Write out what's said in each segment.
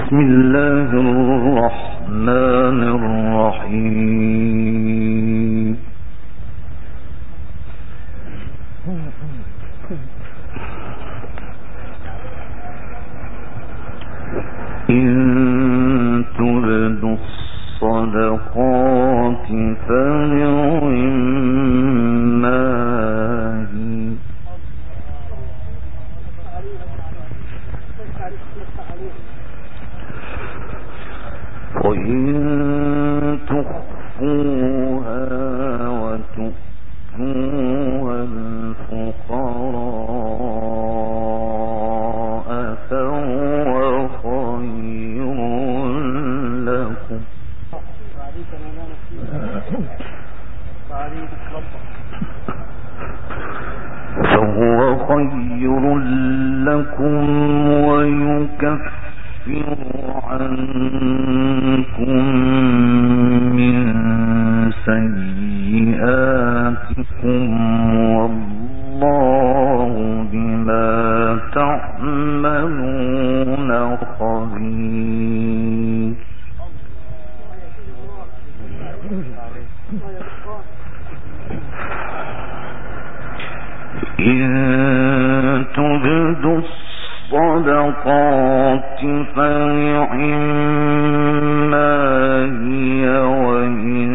بسم الله الرحمن الرحيم. إن تبدوا الصدقات فنعماه وإن تخفوها وتؤتوها الفقراء فهو خير لكم ويكفر عنكم من سيئاتكم والله بما تعملون خبير. إن تبدوا الصدقات فنعما هي وإن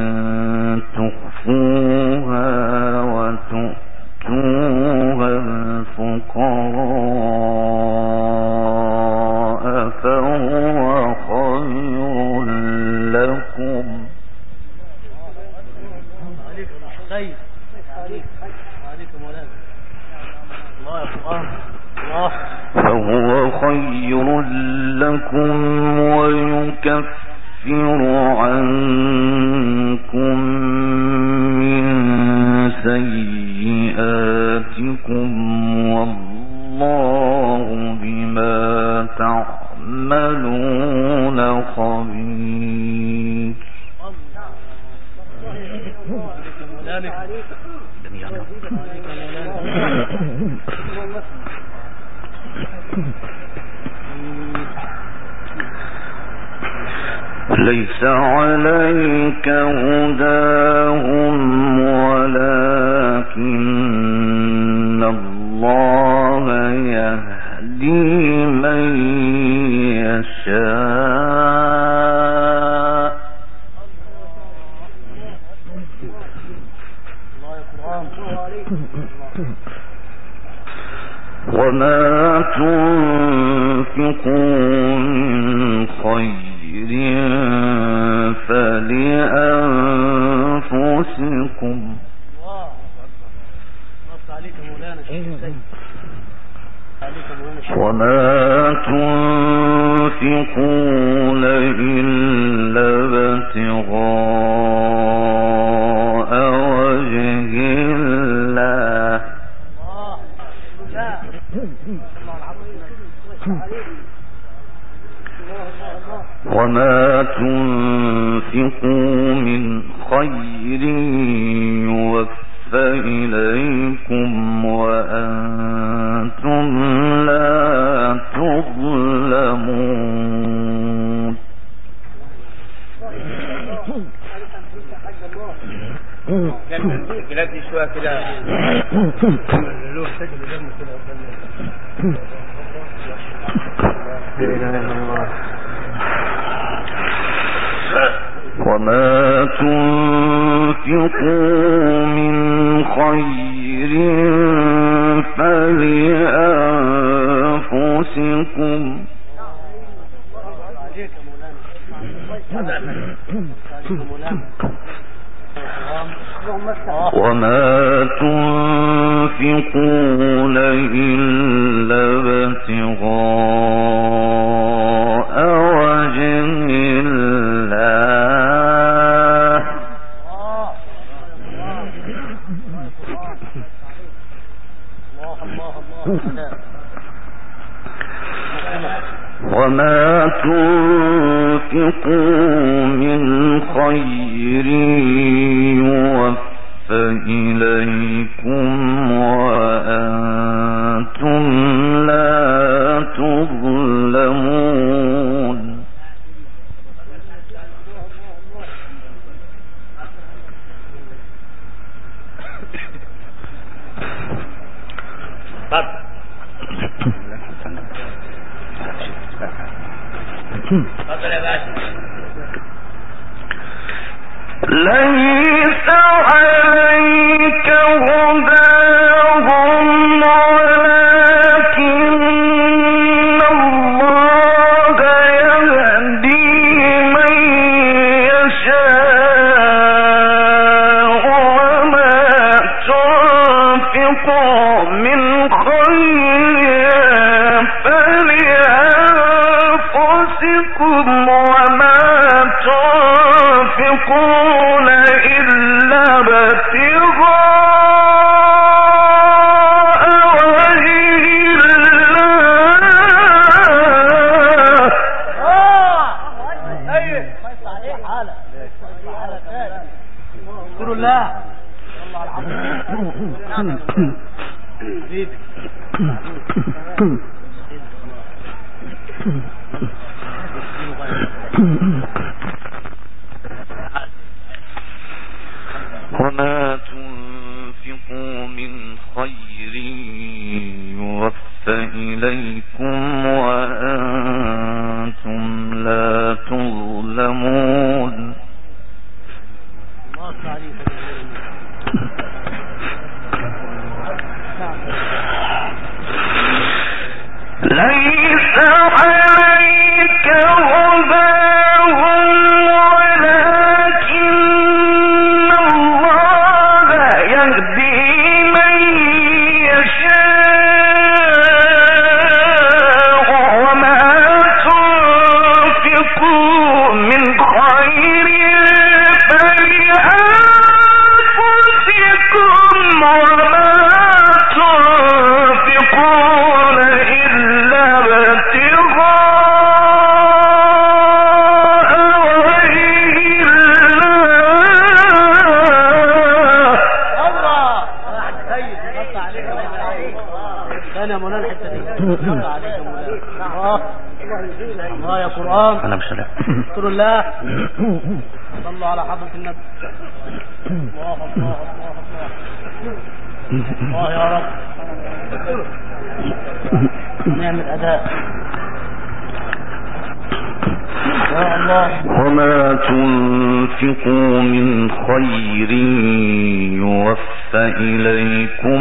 تخفوها وتؤتوها الفقراء فهو خير لكم ويكفر عنكم من سيئاتكم والله بما تعملون خبير. ليس عليك هداهم ولكن الله يهدي من يشاء وما تنفقوا من خير فلأنفسكم وما تنفقون إلا ابتغاء وجه الله وما تنفقوا من خير يوفى إليكم وأنتم لا تظلمون. الجلاد دي شوية كده وما تنفقوا من خير فلأنفسكم وما تنفقون إلا ابتغاء وجه الله وما تنفقوا من خير يوفى إليكم وأنتم لا تظلمون. ليس عليك هداهم ولكن الله يهدي من يشاء وما تنفقوا من خير فلأنفسكم وما تنفقون إلا ابتغاء وجه الله. وما تنفقوا من خير يوفى إليكم وأنتم لا تظلمون. ليس عليك هداهم ولكن الله يهدي من يشاء وما تنفقوا من خير فلأنفسكم وما تنفقون إلا ابتغاء وجه الله. أنا مولانا الحتة دي الله يا قرآن. أنا بسلام رسول الله صلوا على حضرة النبي. الله الله الله الله الله يا رب. نعم الأداء يا الله. وما تنفقوا من خير يوفى إليكم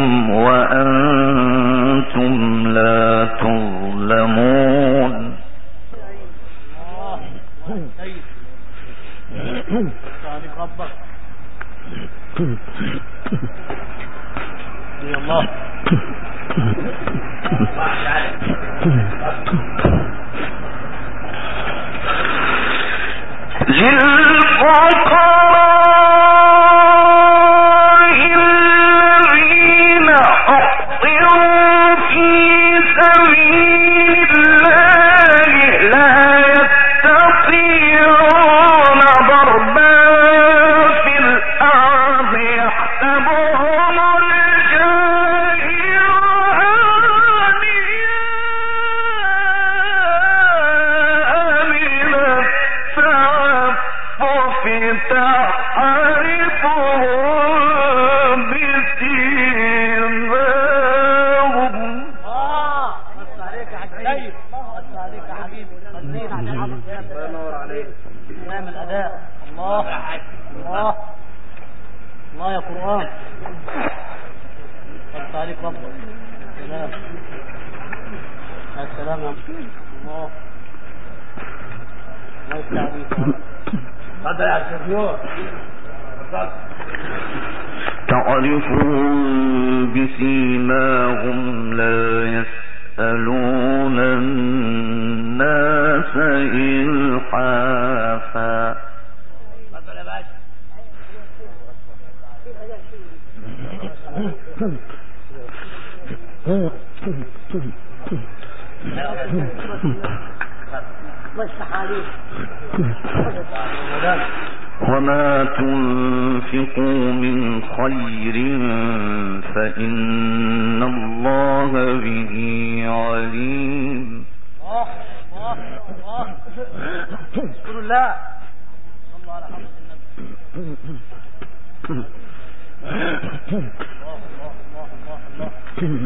وأنتم لا تظلمون. صادق ربك يا الله. للفقراء الذين أحصروا في سبيل الله لا يستطيعون ضربا في الأرض يحسبهم الله يا قرآن. قد عليك ربك. سلام السلام يا الله. ما يستعديك هذا يا شيخ نور. تعرفهم بسيماهم لا يسألون الناس إلحافا. وما تنفقوا من خير فإن الله به عليم. اذكر الله صلى على حضرة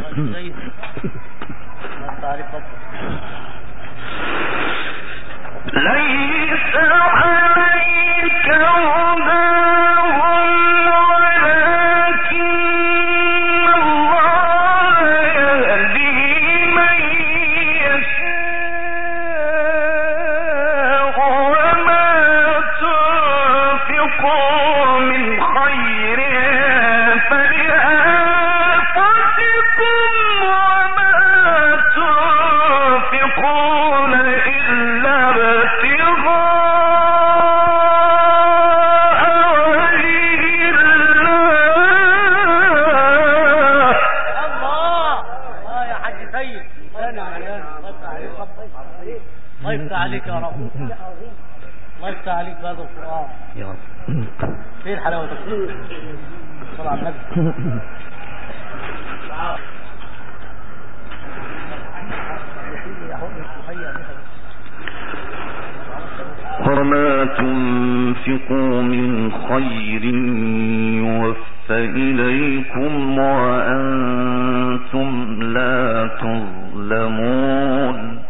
النبي. عليك يا رب. الله يفتح عليك بهذا القرآن يا رب. فين الحلاوة دي؟ صلى على النبي. وما تنفقوا من خير يوفى إليكم وأنتم لا تظلمون.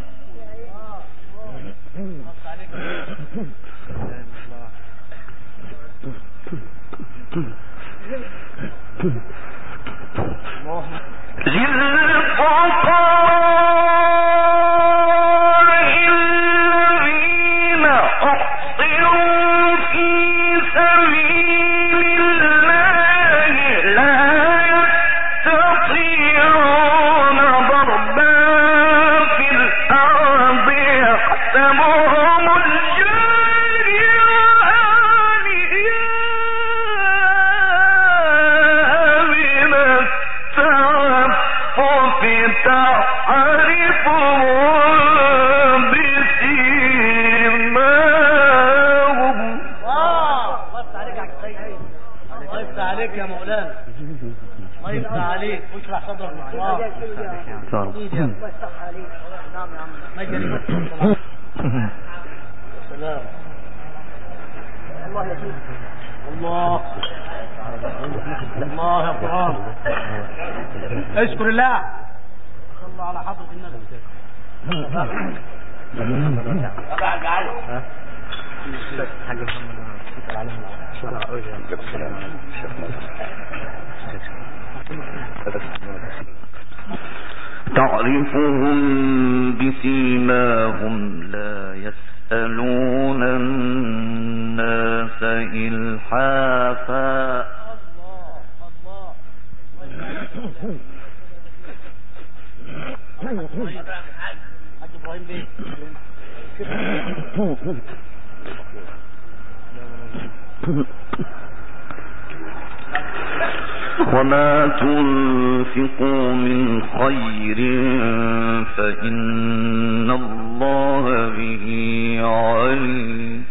اشكر الله. صلى الله على حضرة النبي. تعرفهم بسيماهم لا يسألون الناس إلحافا. وما تنفقوا من خير فإن الله به عليم.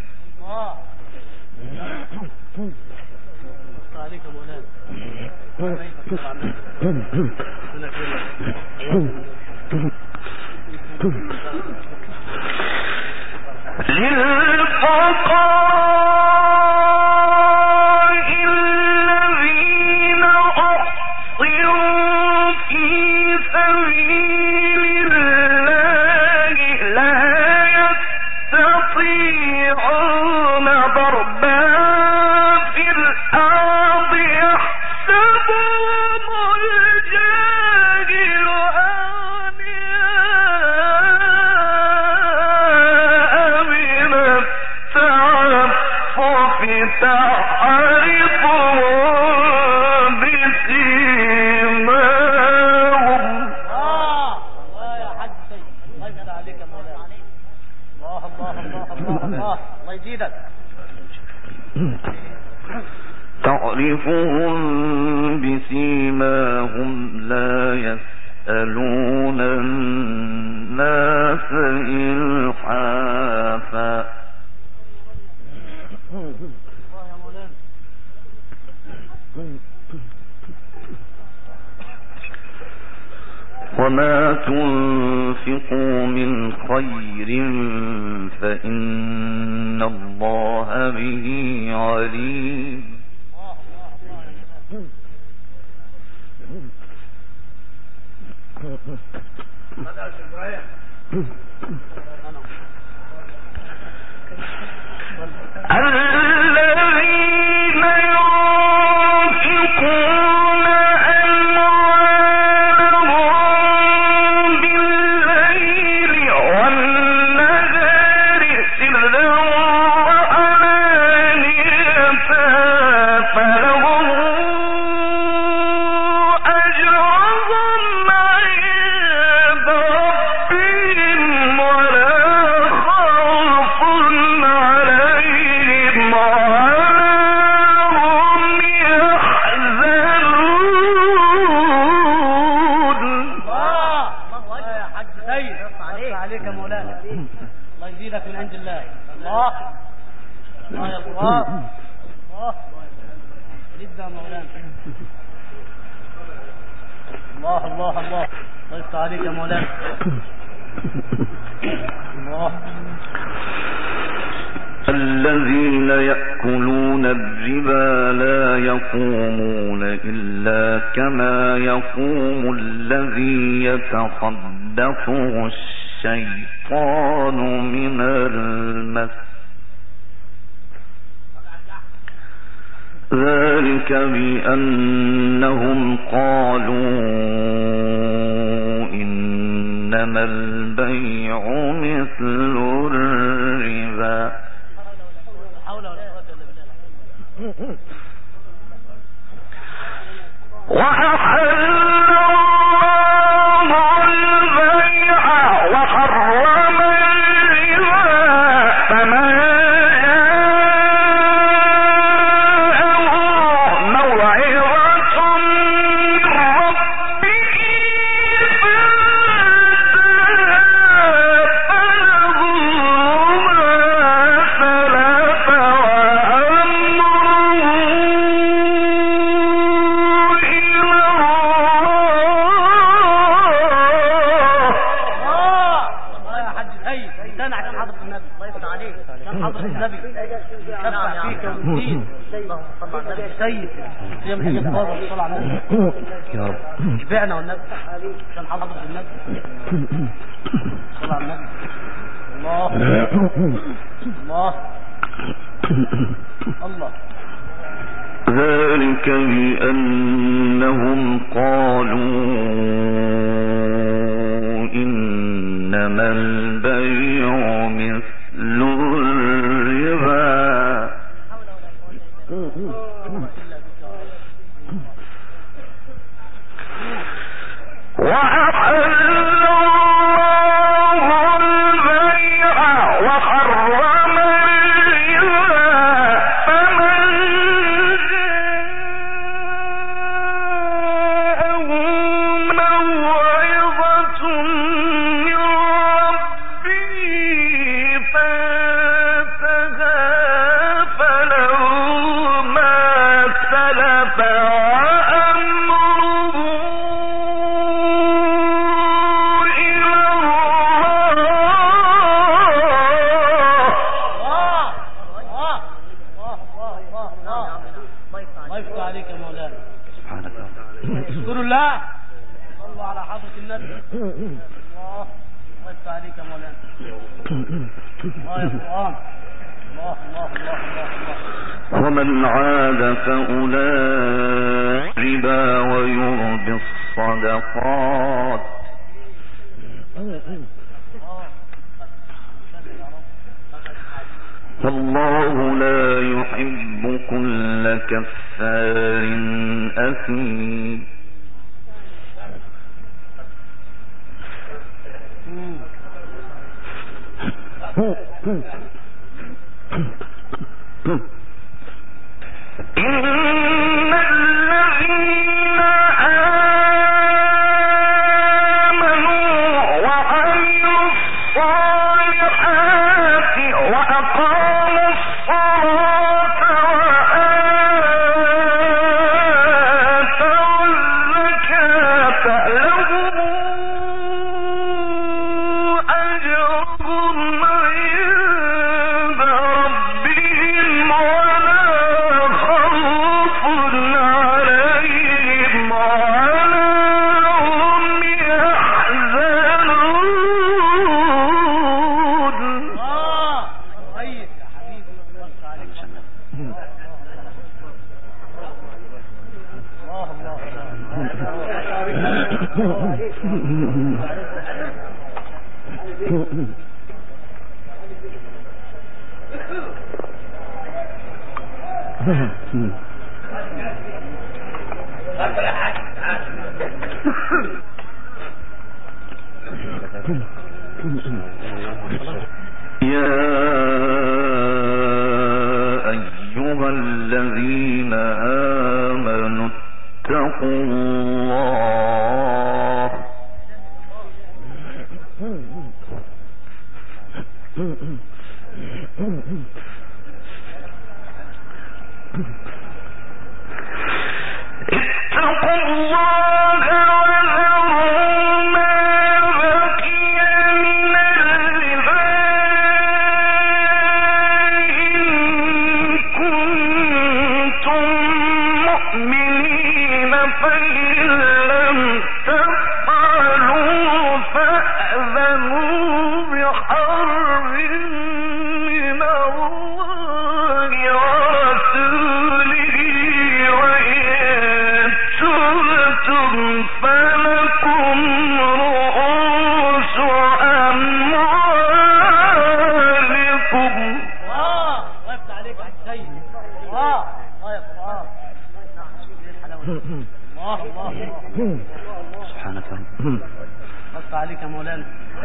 تعرفهم بسيماهم لا يسألون الناس إلحافا. وما تنفقوا من خير فإن الله به عليم. الذين ينفقون أموالهم بالليل والنهار سرا وعلانية فلهم أجرهم عند ربهم من عند الله. الله يا القرآن. الله جدا مولانا. الله الله الله ضيفت عليك يا مولانا. الله. الذين يأكلون الربا لا يقومون إلا كما يقوم الذي يتخبطه الشيطان من المس. ذلك بأنهم قالوا إنما البيع مثل الربا. وأحل الله البيع وحرم الربا فمن شبعنا والنبي كان حضر النبي صلى على النبي. الله الله الله. ذلك بأنهم قالوا إنما البيع مثل الربا. وأحل الله البيع وحرم الربا فمن جاءه موعظة من ربه فانتهى فله ما سلف ومن عاد فأولئك ربا ويربي الصدقات والله لا يحب كل كفار أثيم. إن الذين آمنوا وعملوا الصالحات وأقاموا الصلاة وآتوا الزكاة لهم أجرهم عند ربهم ولا خوف عليهم ولا هم يحزنون. طيب يا حبيبي الله عليك. يا أيها الذين آمنوا اتقوا الله سبحانك يا رب. بص عليك يا مولانا.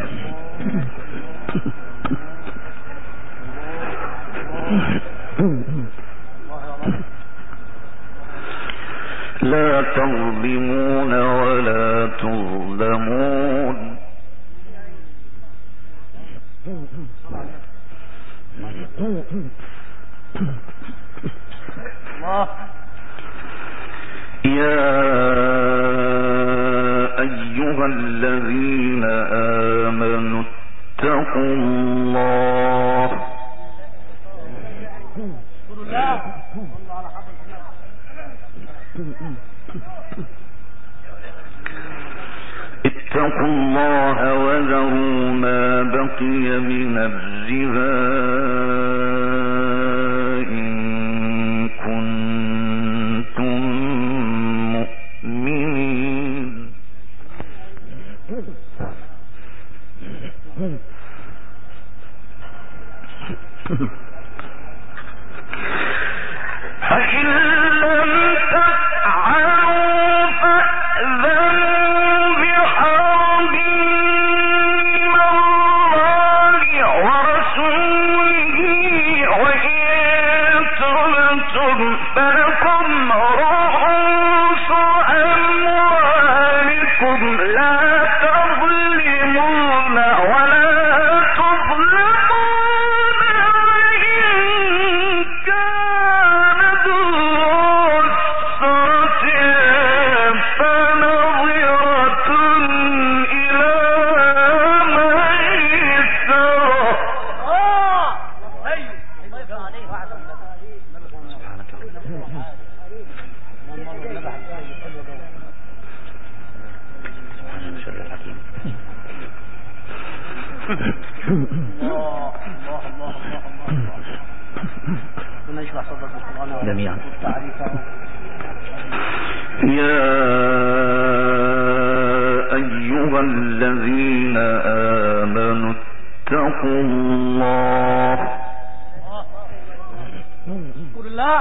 لا تظلمون ولا تظلمون. الله. يا أيها الذين آمنوا اتقوا الله. اتقوا الله وذروا ما بقي من الربا إن كنتم مؤمنين. فإن لم تفعلوا فأذنوا بحرب من الله ورسوله وإن تبتم فلكم رؤوس أموالكم لا تظلمون ولا تظلمون وإن كان ذو عسرة فنظرة إلى ميسرة. جميعا. يا أيها الذين آمنوا اتقوا الله. اذكر الله.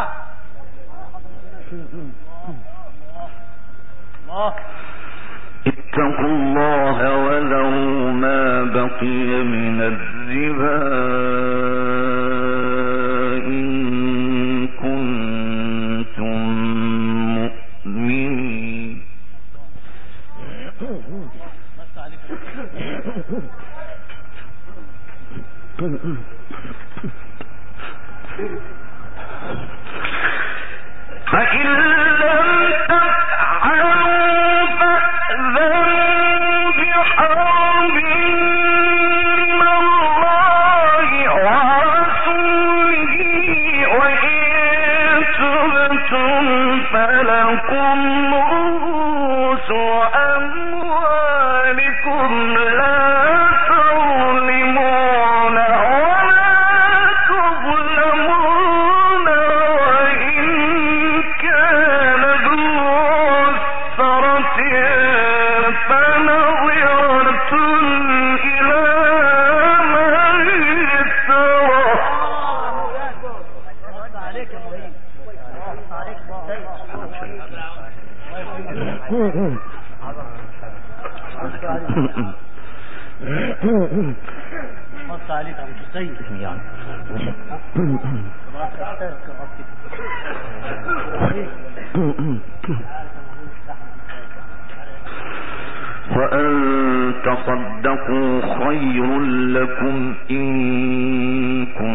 اتقوا الله وذروا ما بقي من الربا إن كنتم مؤمنين. فإن لم تفعلوا فأذنوا بحرب من الله ورسوله وإن تبتم فلكم رؤوس أموالكم لا تظلمون ولا تظلمون وإن كان ذو عسرة فنظرة إلى ميسرة. بص عليك يا متسيد. وأن تصدقوا خير لكم إن كنتم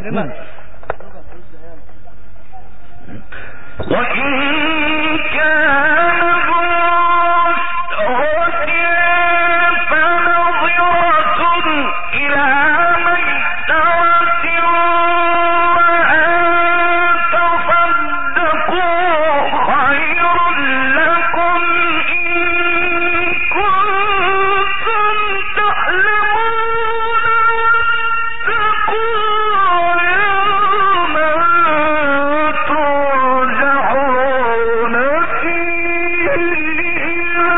يكرمك. وإن كان ذو عسرة فنظرة إلى ميسرة وأن تصدقوا خير لكم إن كنتم تعلمون واتقوا يوما ترجعون فيه إلى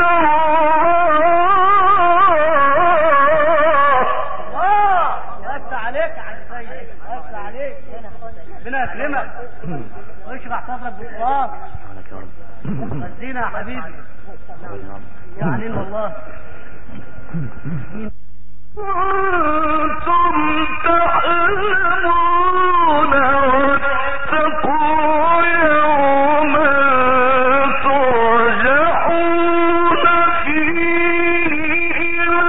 الله. وقفت عليك يا عم سيد، وقفت عليك. ربنا يكرمك ويشرح صدرك بالقرآن. غزينا يا حبيبي يعني والله. كنتم تعلمون واتقوا يوما ترجعون فيه إلى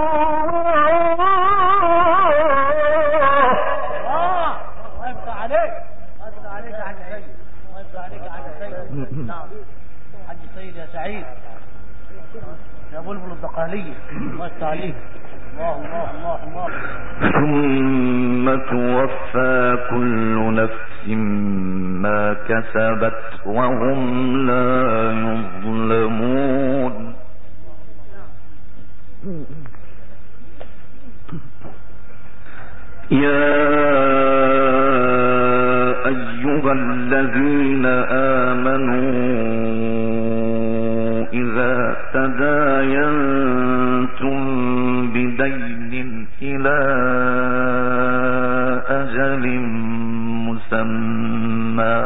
الله. وقفت عليك، وقفت عليك يا حاج سيد، وقفت عليك يا حاج سيد. نعم حاج سيد يا سعيد يا بلبل الدقالية، وقفت عليك. الله الله الله الله. ثم توفى كل نفس ما كسبت وهم لا يظلمون. يا أيها الذين آمنوا إذا تداينتم بدين إلى أجل مسمى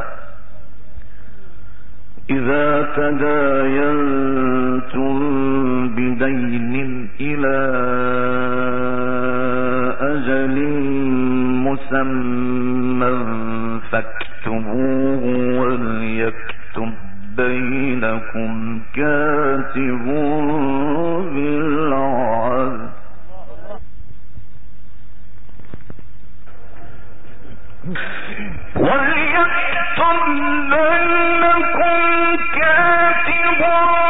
فاكتبوه وليكتب بينكم كاتب بالعدل. وليكتب بينكم كاتب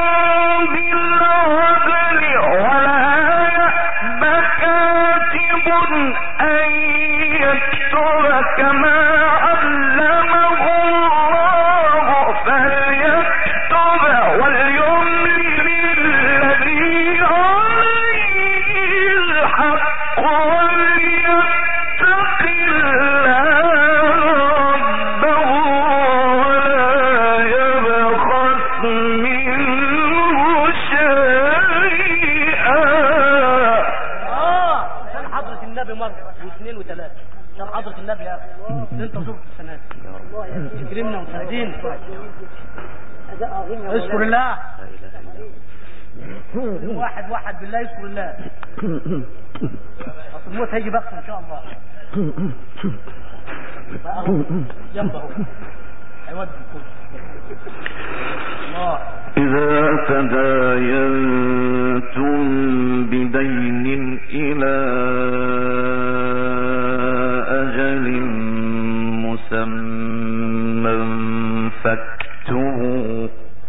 بالعدل ولا يأب كاتب أن يكتب كما علمه الله فليكتب وليملل الذي عليه الحق وليتق واثنين وثلاثة عشان حضرة النبي يا أخي. انت زرت السنة دي تكرمنا وتهدينا. اذكر الله واحد بالله، يذكر الله. اصل الموت هيجي بقى ان شاء الله. جنبه هيودي الكل. الله. إذا تداينتم بدين إلى أجل مسمى فاكتبوه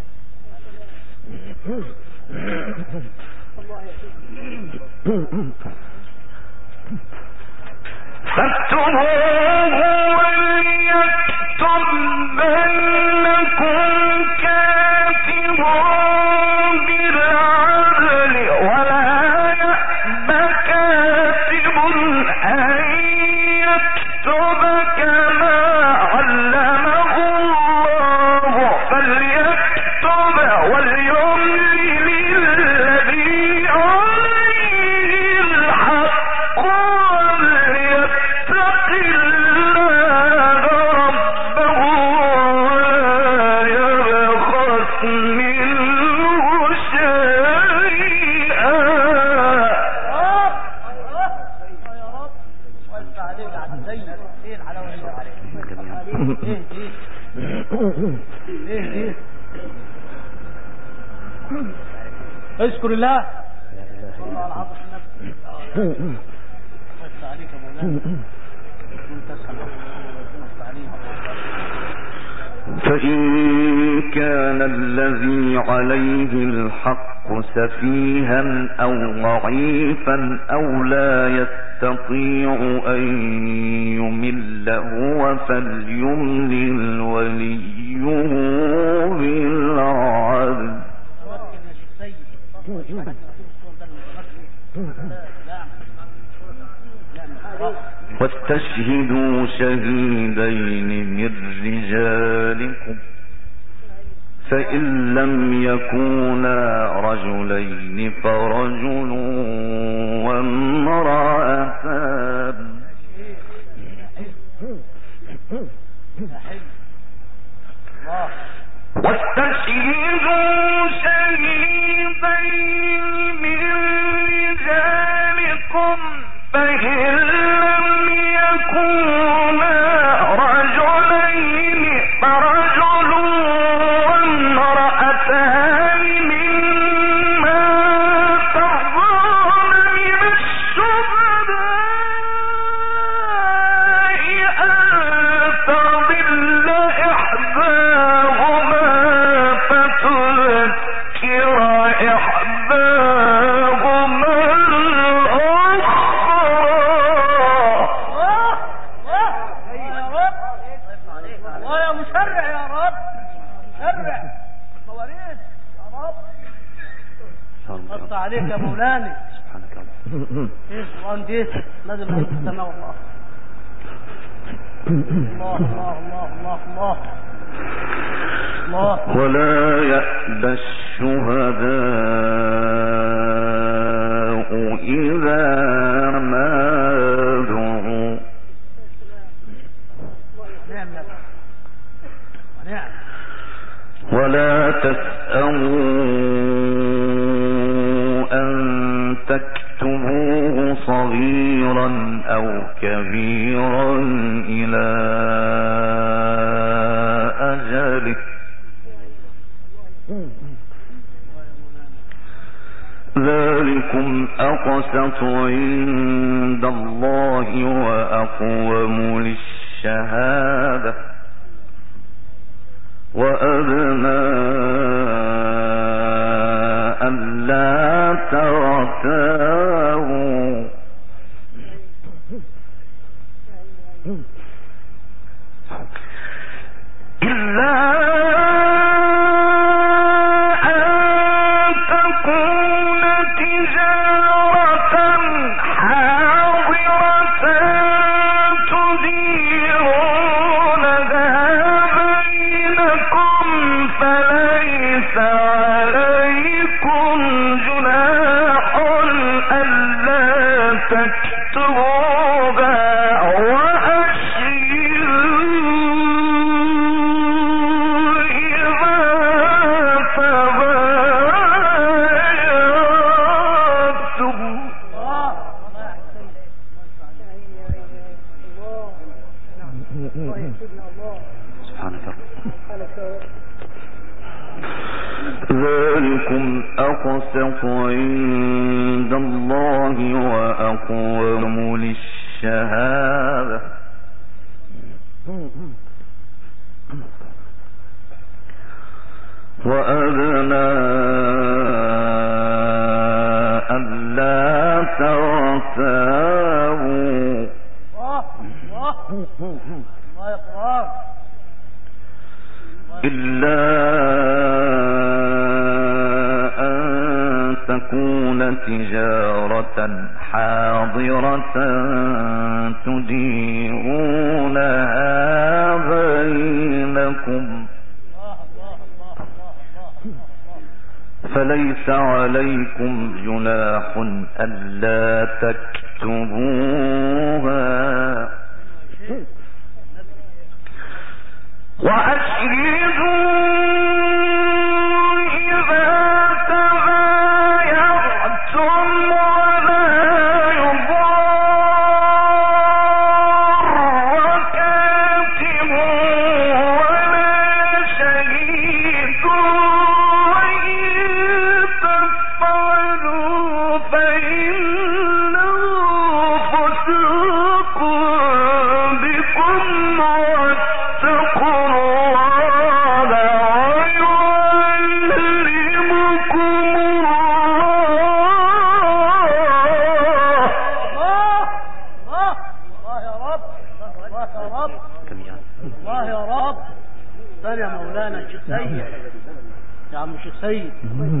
وليكتب بينكم كاتب بالعدل ولا يأب كاتب أن يكتب كما علمه الله فليكتب وليملل الذي عليه الحق وليتق الله ربه ولا يبخس منه شيئا. يا رب وانت عليك عبد زين. ايه الحلاوه دي عليك؟ ايه اذكر الله. الله على حضرة النبي. وانت عليك يا مولانا. فإن كان الذي عليه الحق سفيها أو ضعيفا أو لا يستطيع أن يمل هو فليملل وليه بالعدل واستشهدوا شهيدين من رجالكم فإن لم يكونا رجلين فرجل وامرأتان واستشهدوا شهيدين من رجالكم فإن لم يكونا رجلين فرجل وامرأتان ممن ترضون من الشهداء أن تضل إحداهما فتذكر إحداهما عليك يا مولانا. سبحانك الله. ايه القرآن دي لازم نستمع الله. الله الله الله الله الله الله. ولا يأبى الشهداء إذا ما دعوا ولا تسأموا أن تكتبوه صغيرا أو كبيرا إلى أجله ذلكم أقسط عند الله وأقوم للشهادة وأدنى ألا ترتابوا إلا أن تكون تجارة حاضرة تديرونها بينكم فليس عليكم جناح ألا تكتبوها ذلكم أقسط عند الله وأقوم للشهادة وأدنى ألا ترتابوا إلا أن تكون تجارة حاضرة تديرونها بينكم فليس عليكم جناح ألا تكتبوها وأشهدوا إذا تبايعتم ولا يضار كاتب ولا شهيد وإن تفعلوا فإنه فسوق بكم واتقوا الله ثاني يا مولانا الشيخ سيد، يا عم الشيخ سيد،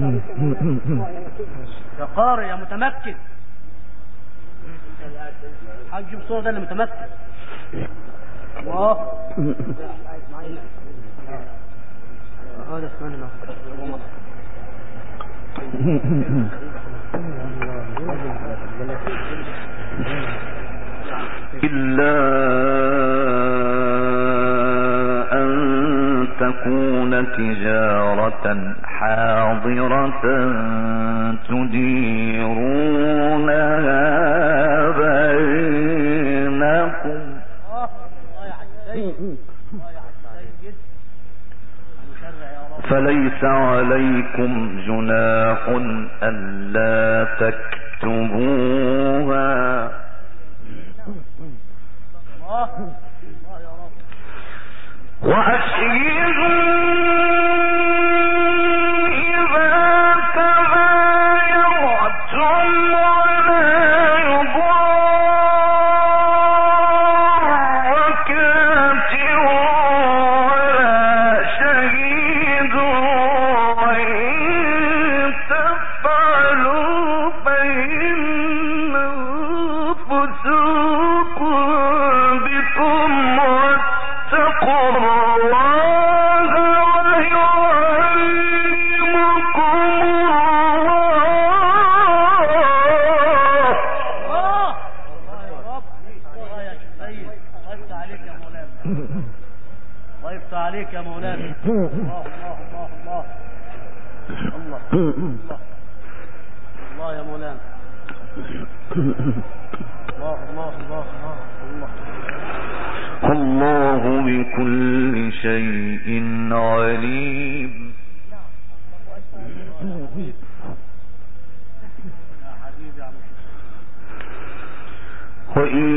يا قارئ يا متمكن، حاج بصورة ده اللي متمكن. الله هذا اسمعنا إلا أن تكون تجارة حاضرة تديرونها بينكم فليس عليكم جناح ألا تكتبوها وأشهدوا إذا تبايعتم ولا يضار كاتب ولا شهيد وإن تفعلوا فإنه فسوق بكم واتقوا الله ويعلمكم ويفتح عليك يا مولانا. الله الله الله الله الله الله الله يا مولانا. الله الله الله الله الله بكل شيء عليم. وإن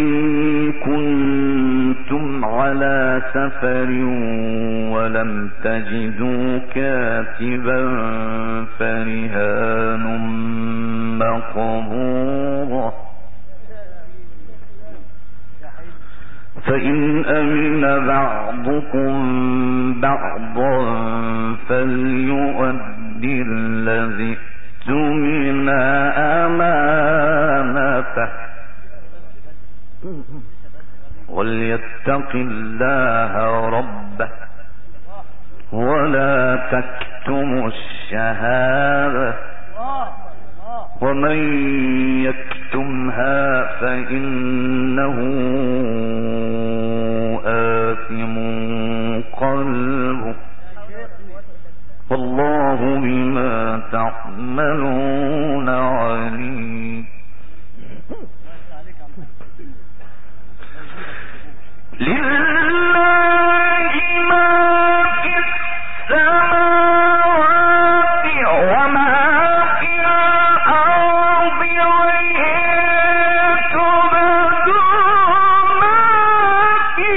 كنتم على سفر ولم تجدوا كاتبا فرهان مقبوضة فإن أمن بعضكم بعضا فليؤدي الذي اؤتمن أمانته وليتق الله ربه ولا تكتموا الشهادة ومن يكتمها فإنه آثم قلبه والله بما تعملون عليم. لله ما في السماوات وما في الأرض وإن تبدوا ما في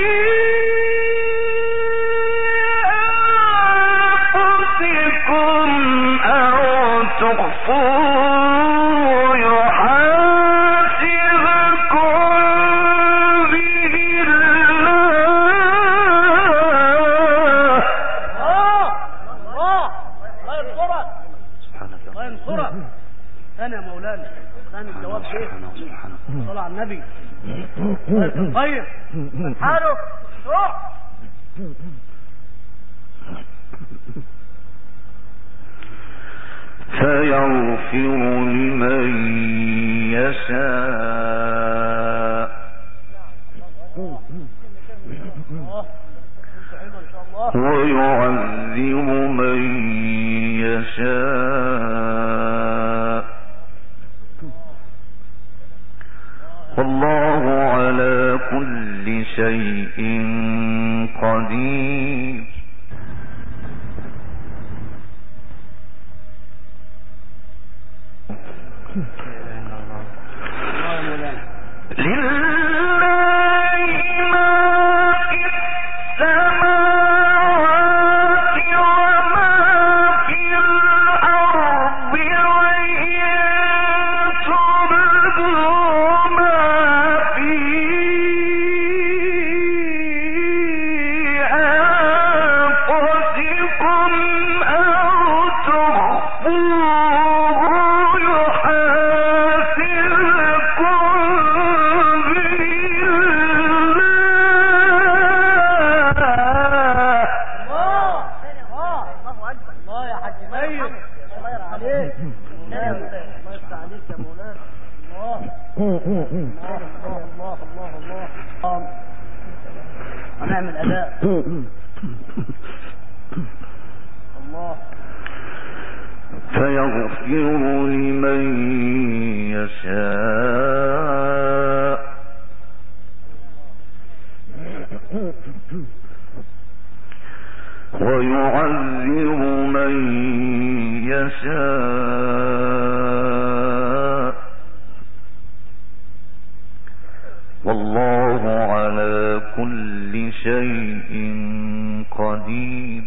أنفسكم أو تخفوه يحاسبكم به ثاني يا مولانا، ثاني الجواب ايه؟ صلى على النبي. طيب حاله روح. فيغفر لمن يشاء ويعذب من يشاء والله على كل شيء قدير. فيغفر لمن يشاء ويعذب من يشاء والله على كل شيء قدير.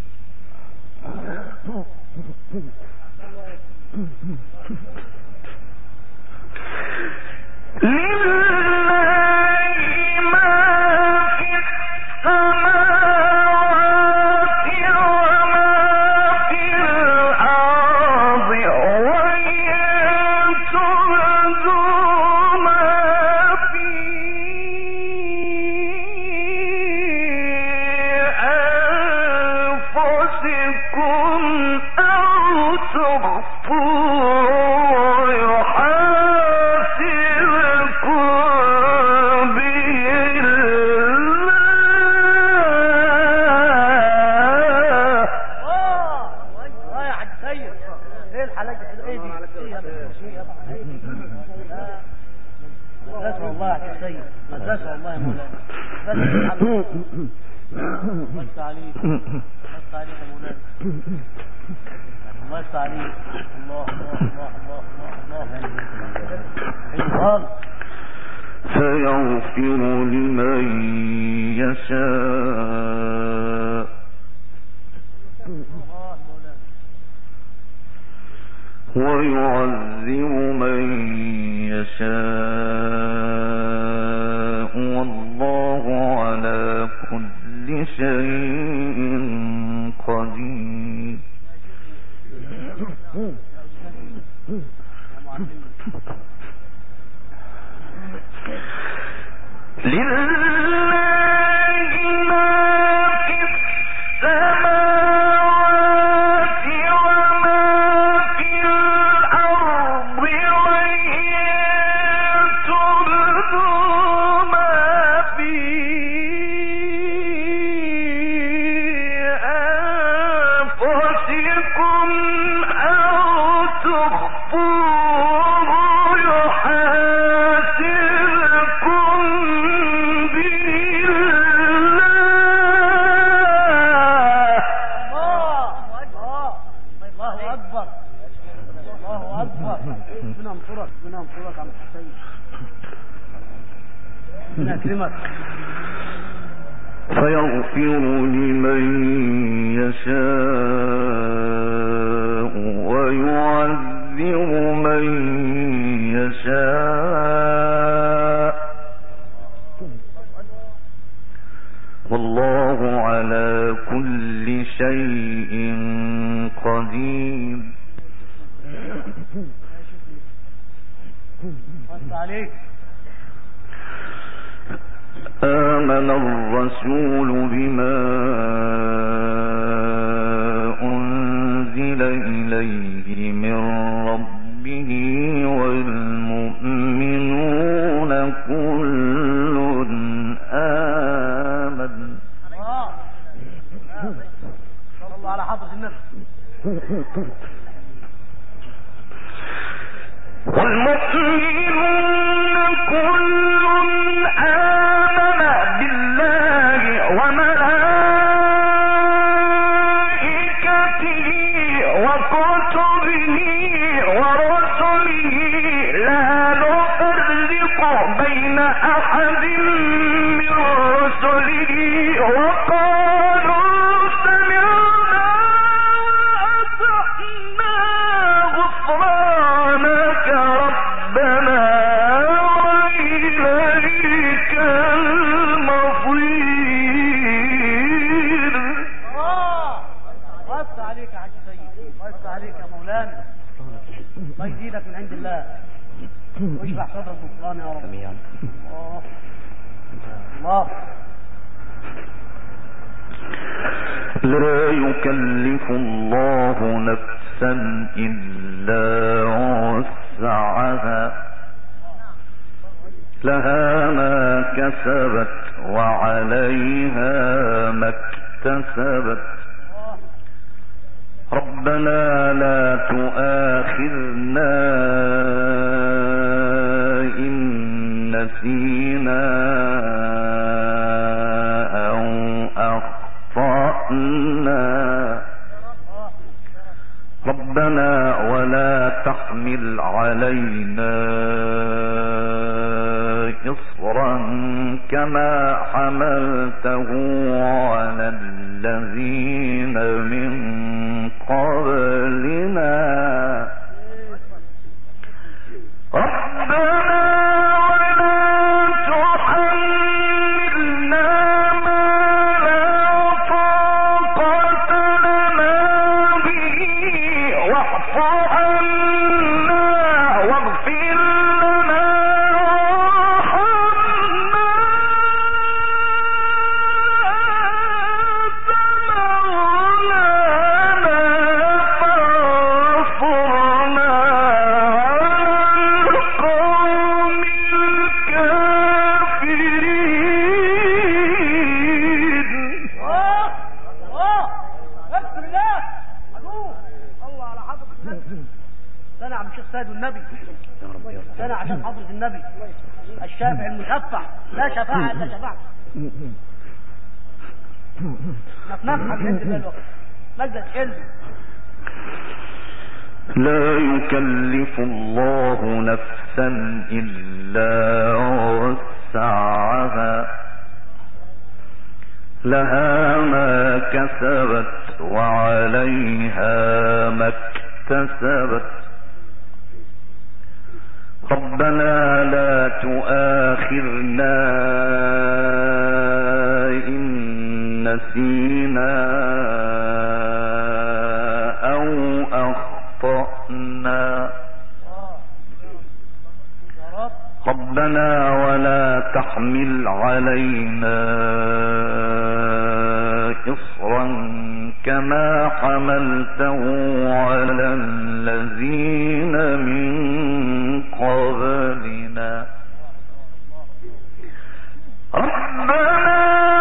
فيغفر لمن يشاء ويعذب من يشاء والله على كل شيء قدير. لله ما في السماوات وما في الأرض وإن تبدوا ما في أنفسكم أو تخفوه يحاسبكم فيغفر لمن يشاء ويعذب من يشاء والله على كل شيء قدير. آمن الرسول بما أنزل إليه من ربه والمؤمنون كل آمن. صلى الله على حضرة النبي. والمؤمنون كل آمن بالله وملائكته وكتبه ورسله لا نفرق بين أحد من رسله وقالوا سمعنا وأطعنا غفرانك ربنا وإليك المصير. واسع عليك يا حاج سيد، واسع عليك يا مولانا، الله يزيدك من عند الله واشرح صدر الغفران يا رب. الله. لا يكلف الله نفسا إلا وسعها لها ما كسبت وعليها ما اكتسبت ربنا لا تؤاخذنا إن نسينا أو أخطأنا ربنا ولا تحمل علينا إصرا كما حملته على الذين من قبلنا ربنا الشافع المشفع لا شفاعة إلا شفاعة نفنفع بجد في الوقت مجد علم لا يكلف الله نفسا إلا وسعها لها ما كسبت وعليها ما اكتسبت ربنا لا تؤاخذنا إن نسينا أو أخطأنا ربنا ولا تحمل علينا إصرا كما حملته على الذين من قبلنا ربنا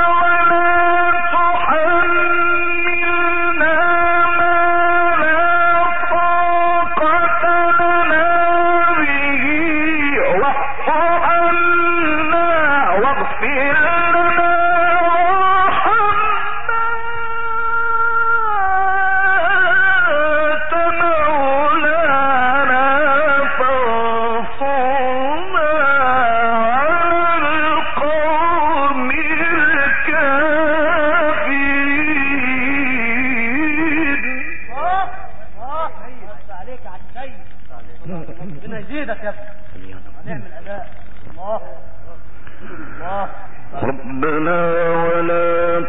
ربنا ولا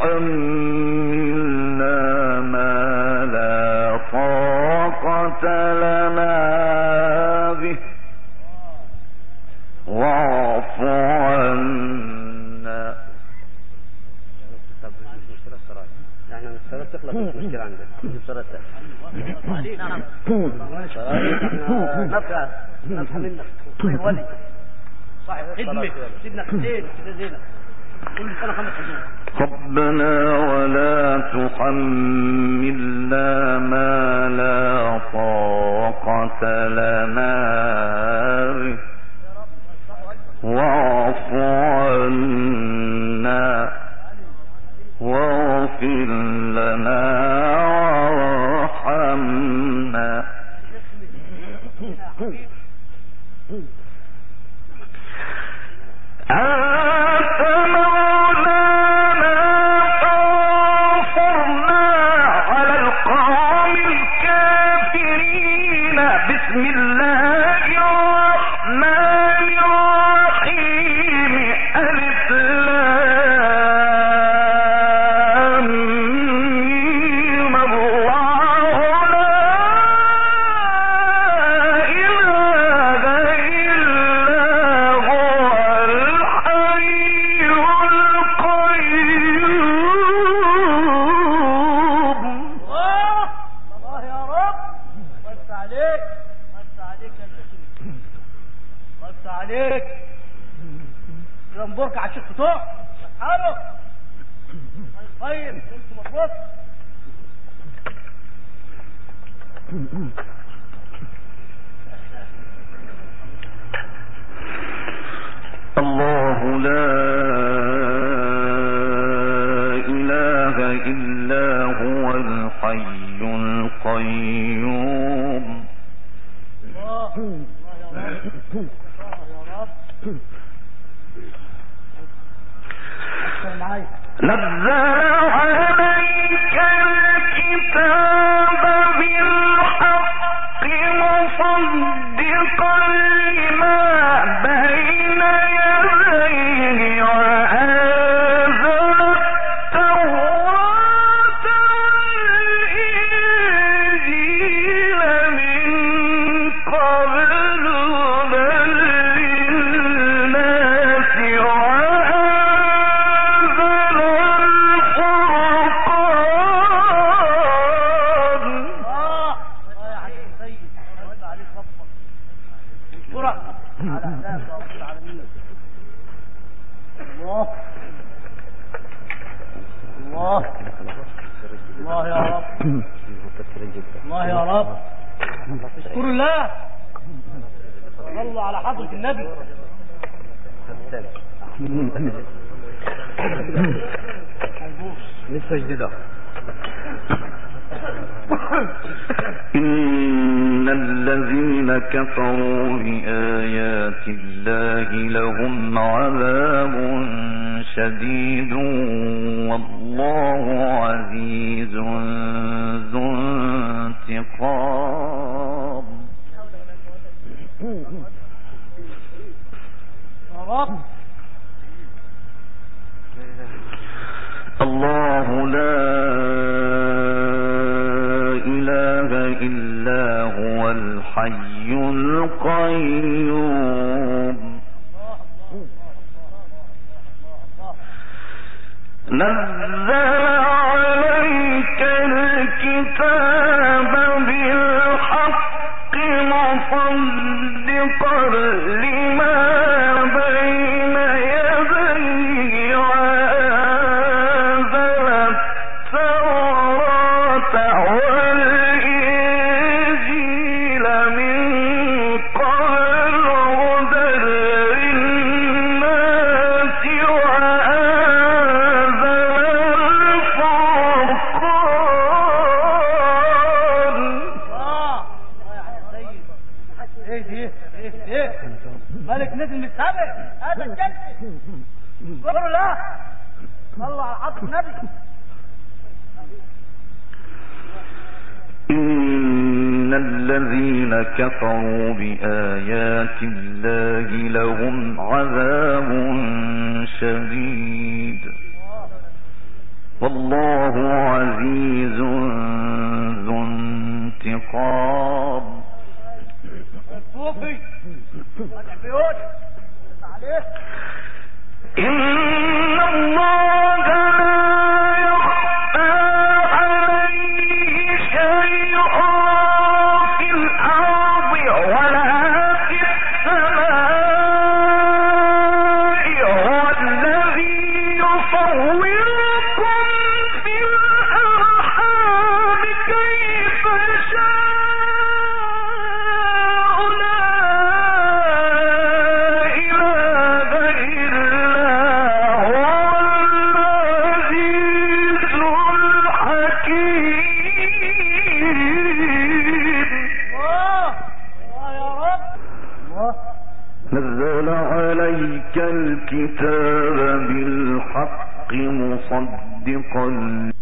تحملنا ما لا طاقة لنا به واعف عنا احنا الصلاة تخلص مش مشكلة عندك الصلاة نفع منك ولي صاحب خدمة سيدنا حسين كده زينة كل سنة 5 حجوج ربنا ولا تحملنا ما لا طاقة لنا به واعف عنا واغفر لنا وارحمنا أنت مولانا فانصرنا على القوم الكافرين بسم الله الرحمن الرحيم ألف لام ميم الله لا إله إلا هو الحي القيوم الله يا رب وسع عليك وسع عليك يا شيخ وسع عليك ينبرك على الشيخ فتوح حاله طيب انت مبروك الله لا إله إلا هو الحي القيوم. نزل عليك الكتاب بالحق مصدقا لما بين يديه وأنزل التوراة والإنجيل من قبل هدى للناس وأنزل الفرقان. الله يا رب، الله يا رب، اشكر الله. صلوا على حضرة النبي. لسه جديدة. إن الذين كفروا بآيات الله لهم عذاب شديد والله عزيز ذو انتقام. الله لا إله إلا هو الحي القيوم. نزل عليك الكتاب بالحق مصدقا لما بين يديه وأنزل التوراة والإنجيل من قبل هدى للناس وأنزل الفرقان. ايه ملك نزل من السماء، هذا الجنة. قولوا لا، صلوا على حضرة النبي. إن الذين كفروا بآيات الله لهم عذاب شديد والله عزيز ذو انتقام. صوفي البيوت عليه. إن الله لا يخفى عليه شيء في الأرض ولا في السماء هو الذي يصوركم في الأرحام كيف شاء. نزل عليك الكتاب بالحق مصدقا